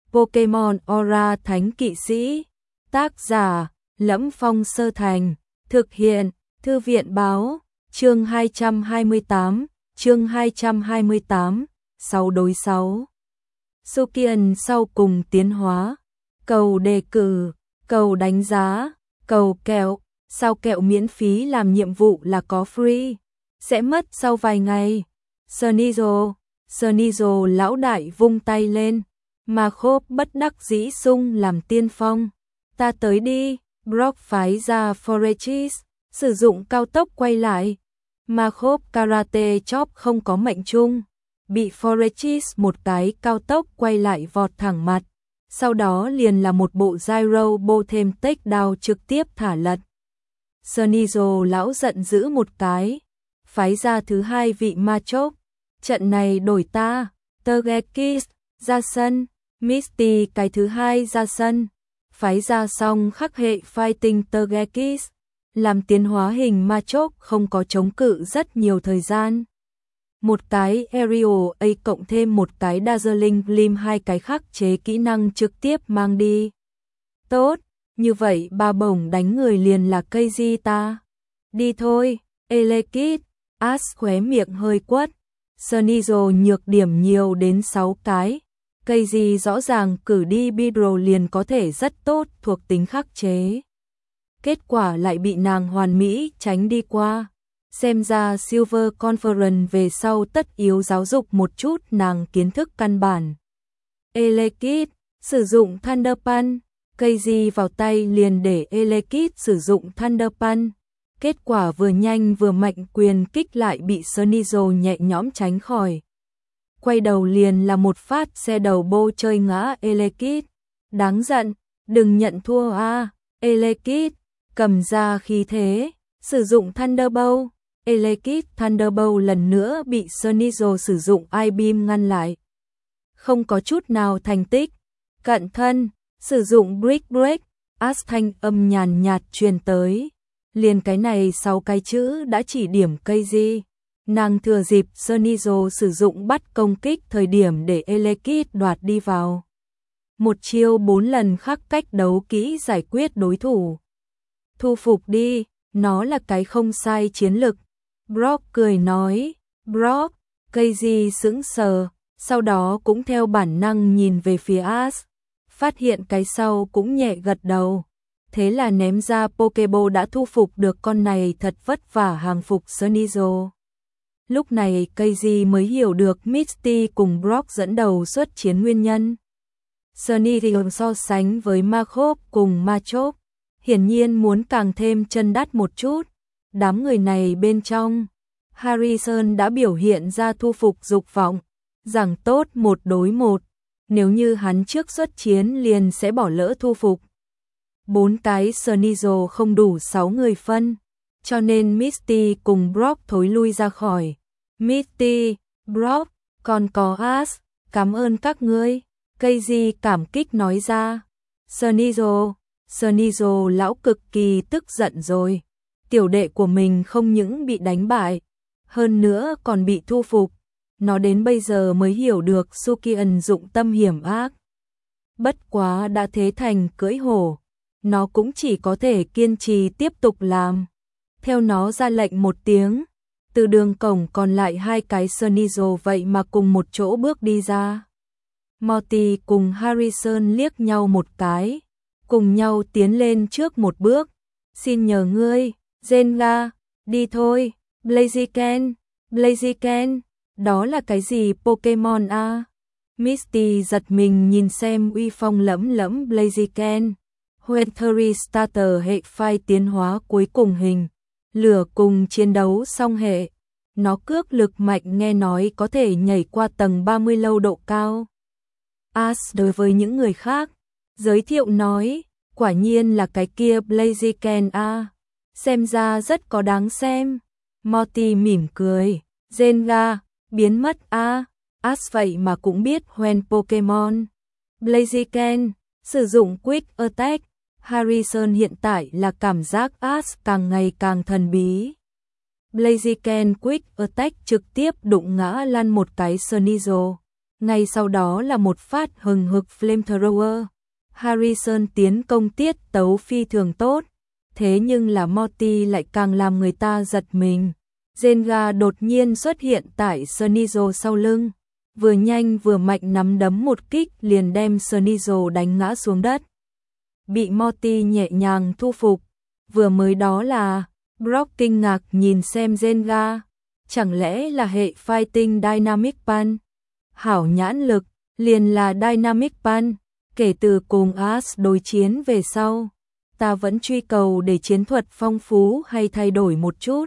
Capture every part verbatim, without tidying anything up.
Pokemon Aura Thánh Kỵ Sĩ. Tác giả: Lẫm Phong Sơ Thành. Thực hiện: Thư viện báo. Chương hai trăm hai mươi tám, chương hai trăm hai mươi tám, sáu đối sáu. Sukian sau cùng tiến hóa. Cầu đề cử, cầu đánh giá, cầu kẹo. Sao kẹo miễn phí làm nhiệm vụ là có free, sẽ mất sau vài ngày. Sneasel, Sneasel lão đại vung tay lên, mà Khốp bất đắc dĩ sung làm tiên phong. Ta tới đi, Brock phái ra Forechis, sử dụng cao tốc quay lại. Mà Khốp karate chop không có mệnh chung, bị Forechis một cái cao tốc quay lại vọt thẳng mặt. Sau đó liền là một bộ gyro bô thêm takedown trực tiếp thả lật. Sneasel lão giận dữ một cái, phái ra thứ hai vị ma chốc. Trận này đổi ta, Togekiss ra sân, Misty cái thứ hai ra sân, phái ra xong khắc hệ fighting Togekiss, làm tiến hóa hình ma chốc không có chống cự rất nhiều thời gian. Một cái Aerial A cộng thêm một cái Dazzling Gleam, hai cái khắc chế kỹ năng trực tiếp mang đi. Tốt, như vậy ba bổng đánh người liền là cây gì ta? Đi thôi, Elekid. Ash khóe miệng hơi quất. Sneasel nhược điểm nhiều đến sáu cái. Cây gì rõ ràng cử đi Bidro liền có thể rất tốt thuộc tính khắc chế. Kết quả lại bị nàng hoàn mỹ tránh đi qua. Xem ra Silver Conference về sau tất yếu giáo dục một chút nàng kiến thức căn bản. Elekid sử dụng Thunder Punch. Cây gì vào tay liền để Elekid sử dụng Thunder Punch. Kết quả vừa nhanh vừa mạnh quyền kích lại bị Sneasel nhẹ nhõm tránh khỏi. Quay đầu liền là một phát xe đầu bô chơi ngã Elekid. Đáng giận, đừng nhận thua a. Elekid cầm ra khí thế, sử dụng Thunderbolt. Elekid Thunderbolt lần nữa bị Sneasel sử dụng I-Beam ngăn lại. Không có chút nào thành tích. Cận thân, sử dụng Brick Break. Ash thanh âm nhàn nhạt truyền tới. Liền cái này sáu cái chữ đã chỉ điểm cây gì. Nàng thừa dịp Sneasel sử dụng bắt công kích thời điểm để Elekid đoạt đi vào. Một chiêu bốn lần khắc cách đấu kỹ giải quyết đối thủ. Thu phục đi, nó là cái không sai chiến lực. Brock cười nói. Brock, cây gì sững sờ, sau đó cũng theo bản năng nhìn về phía Ash. Phát hiện cái sau cũng nhẹ gật đầu. Thế là ném ra Pokeball đã thu phục được con này thật vất vả hàng phục Sneasel. Lúc này cây gì mới hiểu được Misty cùng Brock dẫn đầu xuất chiến nguyên nhân. Sneasel so sánh với ma Khốp cùng ma chốc, hiển nhiên muốn càng thêm chân đắt một chút. Đám người này bên trong, Harrison đã biểu hiện ra thu phục dục vọng, rằng tốt một đối một. Nếu như hắn trước xuất chiến liền sẽ bỏ lỡ thu phục. Bốn cái Sneasel không đủ sáu người phân, cho nên Misty cùng Brock thối lui ra khỏi. Misty, Brock, còn có Ash, cảm ơn các ngươi. Cây gì cảm kích nói ra. Sneasel, Sneasel lão cực kỳ tức giận rồi. Tiểu đệ của mình không những bị đánh bại, hơn nữa còn bị thu phục. Nó đến bây giờ mới hiểu được Sukian dụng tâm hiểm ác. Bất quá đã thế thành cưỡi hổ, nó cũng chỉ có thể kiên trì tiếp tục làm. Theo nó ra lệnh một tiếng, từ đường cổng còn lại hai cái Sneasel vậy mà cùng một chỗ bước đi ra. Morty cùng Harrison liếc nhau một cái, cùng nhau tiến lên trước một bước. Xin nhờ ngươi, Zenga, đi thôi. Blaziken, Blaziken, đó là cái gì Pokemon a? À? Misty giật mình nhìn xem uy phong lẫm lẫm Blaziken. Wintery Starter hệ phai tiến hóa cuối cùng hình. Lửa cùng chiến đấu song hệ. Nó cước lực mạnh nghe nói có thể nhảy qua tầng ba mươi lâu độ cao. Ash đối với những người khác giới thiệu nói, quả nhiên là cái kia Blaziken a. À. Xem ra rất có đáng xem. Morty mỉm cười. Zenga, biến mất a. À. Ash vậy mà cũng biết Hoenn Pokemon. Blaziken, sử dụng Quick Attack. Harrison hiện tại là cảm giác Ash càng ngày càng thần bí. Blaziken Quick Attack trực tiếp đụng ngã lăn một cái Sneasel. Ngay sau đó là một phát hừng hực flamethrower. Harrison tiến công tiết tấu phi thường tốt, thế nhưng là Morty lại càng làm người ta giật mình. Jenga đột nhiên xuất hiện tại Sneasel sau lưng, vừa nhanh vừa mạnh nắm đấm một kích liền đem Sneasel đánh ngã xuống đất. Bị Morty nhẹ nhàng thu phục, vừa mới đó là, Brock kinh ngạc nhìn xem Jenga, chẳng lẽ là hệ Fighting Dynamic Punch? Hảo nhãn lực, liền là Dynamic Punch, kể từ cùng Ash đối chiến về sau, ta vẫn truy cầu để chiến thuật phong phú hay thay đổi một chút.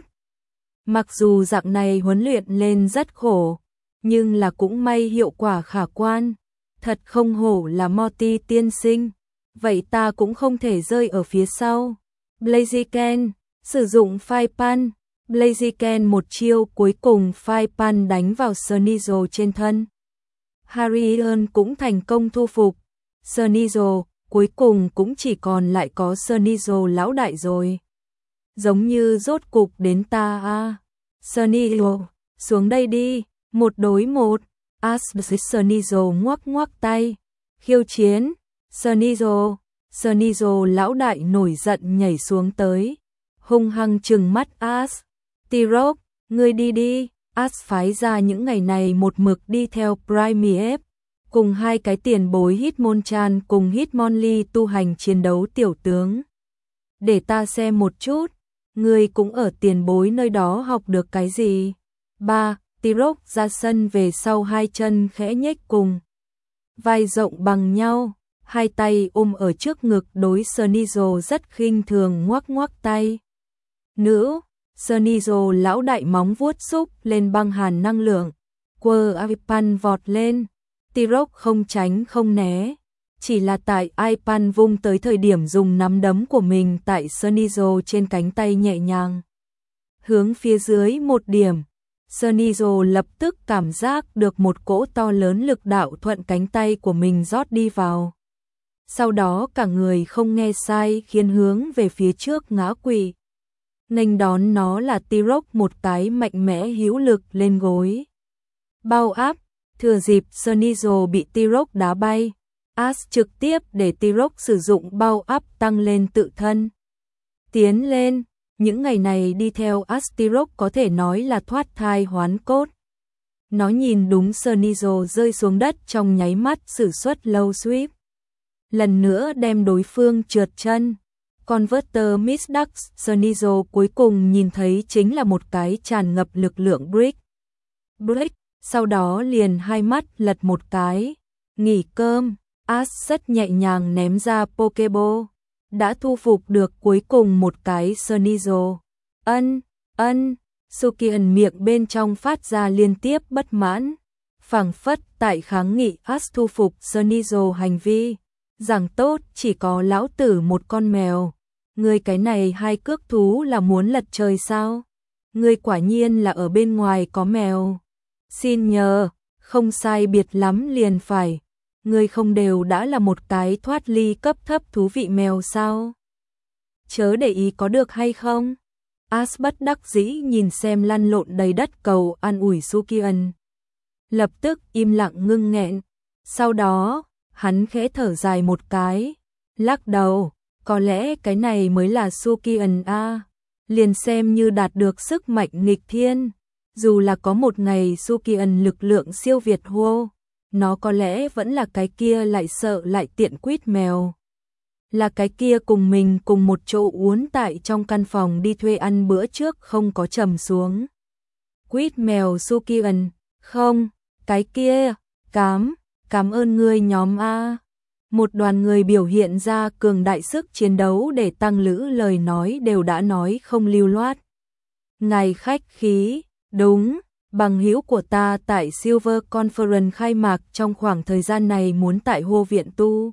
Mặc dù dạng này huấn luyện lên rất khổ, nhưng là cũng may hiệu quả khả quan, thật không hổ là Morty tiên sinh, vậy ta cũng không thể rơi ở phía sau. Blaziken, sử dụng Fire Punch, Blaziken một chiêu cuối cùng Fire Punch đánh vào Sneasel trên thân. Harrison cũng thành công thu phục Sneasel, cuối cùng cũng chỉ còn lại có Sneasel lão đại rồi. Giống như rốt cục đến ta a. À. Sneasel, xuống đây đi, một đối một. Ash Sneasel ngoắc ngoắc tay, khiêu chiến. Sneasel, Sneasel lão đại nổi giận nhảy xuống tới, hung hăng trừng mắt Ash. T-Rock, ngươi đi đi. Ash phái ra những ngày này một mực đi theo Prime F, cùng hai cái tiền bối Hitmonchan cùng Hitmonlee tu hành chiến đấu tiểu tướng. Để ta xem một chút, ngươi cũng ở tiền bối nơi đó học được cái gì? Ba, T-Rock ra sân về sau hai chân khẽ nhếch cùng vai rộng bằng nhau, hai tay ôm ở trước ngực đối Sneasel rất khinh thường ngoắc ngoắc tay. Nữ, Sneasel lão đại móng vuốt xúc lên băng hàn năng lượng, quơ Ipan vọt lên, T-Rock không tránh không né, chỉ là tại Ipan vung tới thời điểm dùng nắm đấm của mình tại Sneasel trên cánh tay nhẹ nhàng hướng phía dưới một điểm. Sneasel lập tức cảm giác được một cỗ to lớn lực đạo thuận cánh tay của mình rót đi vào. Sau đó cả người không nghe sai khiến hướng về phía trước ngã quỵ. Nghênh đón nó là T-Rock một cái mạnh mẽ hữu lực lên gối. Bao áp, thừa dịp Sneasel bị T-Rock đá bay, Ash trực tiếp để T-Rock sử dụng bao áp tăng lên tự thân. Tiến lên, những ngày này đi theo Ash T-Rock có thể nói là thoát thai hoán cốt. Nó nhìn đúng Sneasel rơi xuống đất trong nháy mắt sử xuất low sweep. Lần nữa đem đối phương trượt chân. Converter Misdax Sneasel cuối cùng nhìn thấy chính là một cái tràn ngập lực lượng brick. Brick, sau đó liền hai mắt lật một cái. Nghỉ cơm, Ash rất nhẹ nhàng ném ra Pokeball. Đã thu phục được cuối cùng một cái Sneasel. Ân, ân, Sukian miệng bên trong phát ra liên tiếp bất mãn. Phảng phất tại kháng nghị Ash thu phục Sneasel hành vi. Rằng tốt chỉ có lão tử một con mèo. Ngươi cái này hai cước thú là muốn lật trời sao? Ngươi quả nhiên là ở bên ngoài có mèo. Xin nhờ, không sai biệt lắm liền phải. Ngươi không đều đã là một cái thoát ly cấp thấp thú vị mèo sao? Chớ để ý có được hay không? Ash bất đắc dĩ nhìn xem lăn lộn đầy đất cầu an ủi Sukian. Lập tức im lặng ngưng nghẹn. Sau đó, hắn khẽ thở dài một cái, lắc đầu, có lẽ cái này mới là Sukian a. Liền xem như đạt được sức mạnh nghịch thiên, dù là có một ngày Sukian lực lượng siêu việt hô, nó có lẽ vẫn là cái kia lại sợ lại tiện quýt mèo. Là cái kia cùng mình cùng một chỗ uốn tại trong căn phòng đi thuê ăn bữa trước không có trầm xuống. Quýt mèo Sukian, không, cái kia, cám. Cảm ơn ngươi nhóm A. Một đoàn người biểu hiện ra cường đại sức chiến đấu để tăng lữ lời nói đều đã nói không lưu loát. Ngài khách khí, đúng, bằng hữu của ta tại Silver Conference khai mạc trong khoảng thời gian này muốn tại hô viện tu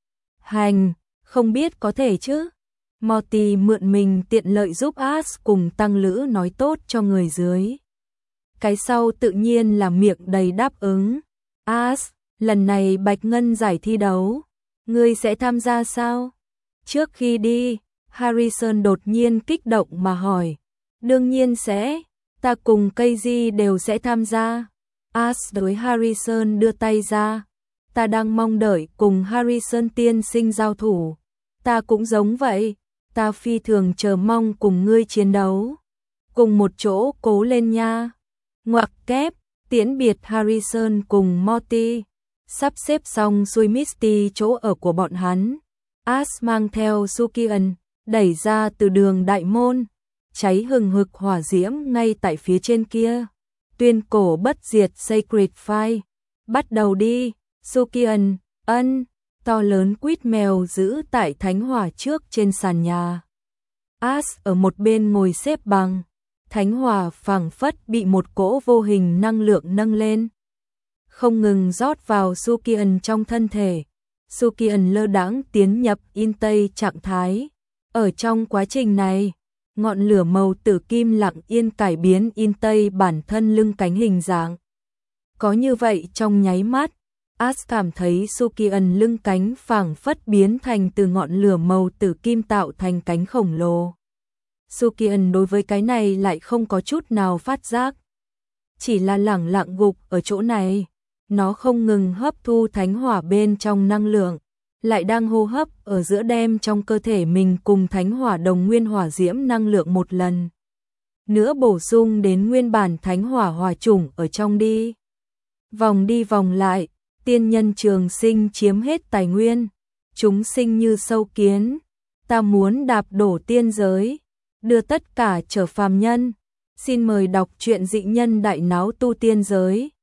hành, không biết có thể chứ. Morty mượn mình tiện lợi giúp Ash cùng tăng lữ nói tốt cho người dưới. Cái sau tự nhiên là miệng đầy đáp ứng. Ash, lần này Bạch Ngân giải thi đấu, ngươi sẽ tham gia sao? Trước khi đi, Harrison đột nhiên kích động mà hỏi. Đương nhiên sẽ, ta cùng Keiji đều sẽ tham gia. As đối Harrison đưa tay ra. Ta đang mong đợi cùng Harrison tiên sinh giao thủ. Ta cũng giống vậy. Ta phi thường chờ mong cùng ngươi chiến đấu. Cùng một chỗ cố lên nha. Ngoặc kép, tiễn biệt Harrison cùng Morty. Sắp xếp xong xuôi Misty chỗ ở của bọn hắn. As mang theo Sukian, đẩy ra từ đường đại môn. Cháy hừng hực hỏa diễm ngay tại phía trên kia. Tuyên cổ bất diệt Sacred Fire. Bắt đầu đi, Sukian, ân, to lớn quýt mèo giữ tại thánh hỏa trước trên sàn nhà. As ở một bên ngồi xếp bằng. Thánh hỏa phảng phất bị một cỗ vô hình năng lượng nâng lên. Không ngừng rót vào Sukian trong thân thể. Sukian lơ đãng tiến nhập in tây trạng thái. Ở trong quá trình này, ngọn lửa màu tử kim lặng yên cải biến in tây bản thân lưng cánh hình dạng. Có như vậy trong nháy mắt, As cảm thấy Sukian lưng cánh phảng phất biến thành từ ngọn lửa màu tử kim tạo thành cánh khổng lồ. Sukian đối với cái này lại không có chút nào phát giác. Chỉ là lẳng lặng gục ở chỗ này. Nó không ngừng hấp thu thánh hỏa bên trong năng lượng, lại đang hô hấp ở giữa đem trong cơ thể mình cùng thánh hỏa đồng nguyên hỏa diễm năng lượng một lần nữa bổ sung đến nguyên bản thánh hỏa hỏa chủng ở trong đi. Vòng đi vòng lại, tiên nhân trường sinh chiếm hết tài nguyên, chúng sinh như sâu kiến, ta muốn đạp đổ tiên giới, đưa tất cả trở phàm nhân. Xin mời đọc truyện Dị Nhân Đại Náo Tu Tiên Giới.